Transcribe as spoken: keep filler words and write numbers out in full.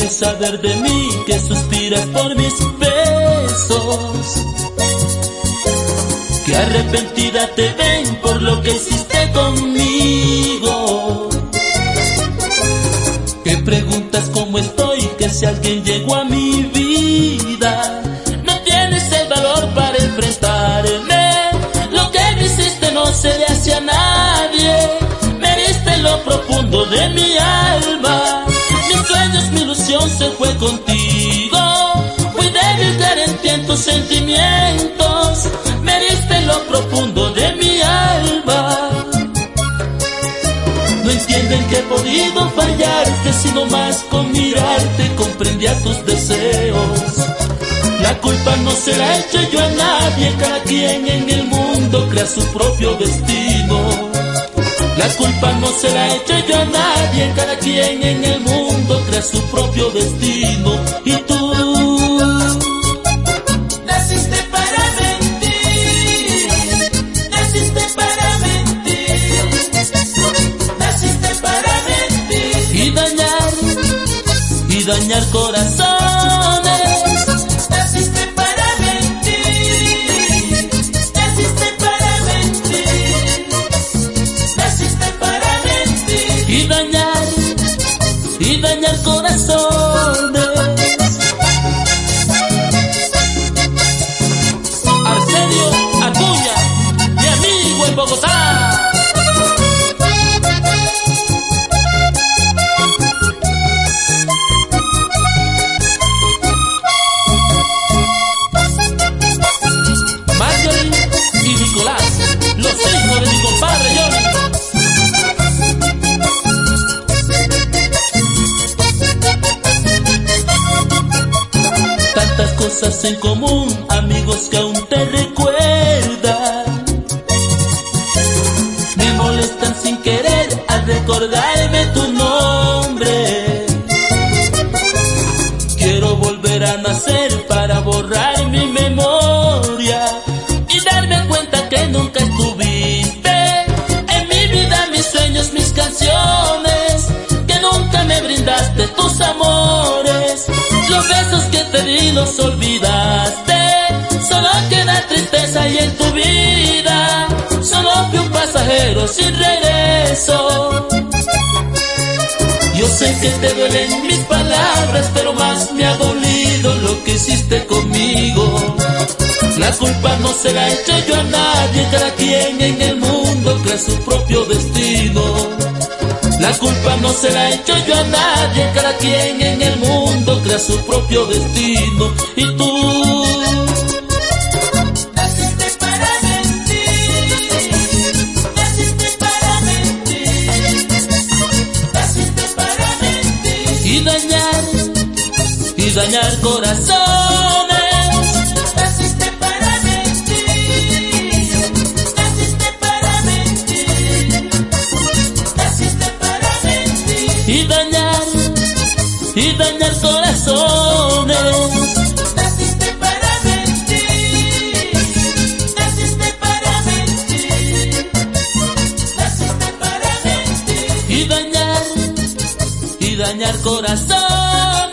quieres saber de mí, que suspiras por mis besos, que arrepentida te ven por lo que hiciste conmigo, que preguntas cómo estoy, que si alguien llegó a mi vida. No tienes el valor para enfrentarme, lo que me hiciste no se le hace a nadie. Me heriste en lo profundo de mi alma, mis sueños, mi ilusión se fue contigo. Fui débil, carente en tus sentimientos, me heriste en lo profundo de mi alma. No entienden que he podido fallarte, sino más con mirarte comprendí a tus deseos. La culpa no se la echo yo a nadie, cada quien en el mundo crea su propio destino. La culpa no se la echo yo a nadie, cada quien en el mundo crea su propio destino. Y tú naciste para mentir, naciste para mentir, naciste para mentir y dañar, y dañar corazones. Naciste para mentir, naciste para mentir, naciste para mentir y dañar, y dañar corazones. Arsenio Acuña, mi amigo en Bogotá. Los hijos de mi compadre Johnny. Tantas cosas en común, amigos que aún te recuerdan. Me molestan sin querer al recordarme tu nombre. Quiero volver a nacer para borrar mi memoria y darme cuenta que nunca estuviste en mi vida, mis sueños, mis canciones, que nunca me brindaste tus amores. Los besos que te di los olvidaste, solo queda tristeza ahí en tu vida. Solo fui un pasajero sin regreso. Yo sé que te duelen mis palabras, pero más me ha dolido lo que hiciste conmigo. La culpa no se la echo yo a nadie, cada quien en el mundo crea su propio destino. La culpa no se la echo yo a nadie, cada quien en el mundo crea su propio destino. Y tú naciste para mentir, naciste para mentir, naciste para mentir y dañar, y dañar corazones. Y dañar, y dañar corazones. Naciste para mentir, naciste para mentir, naciste para mentir y dañar, y dañar corazones.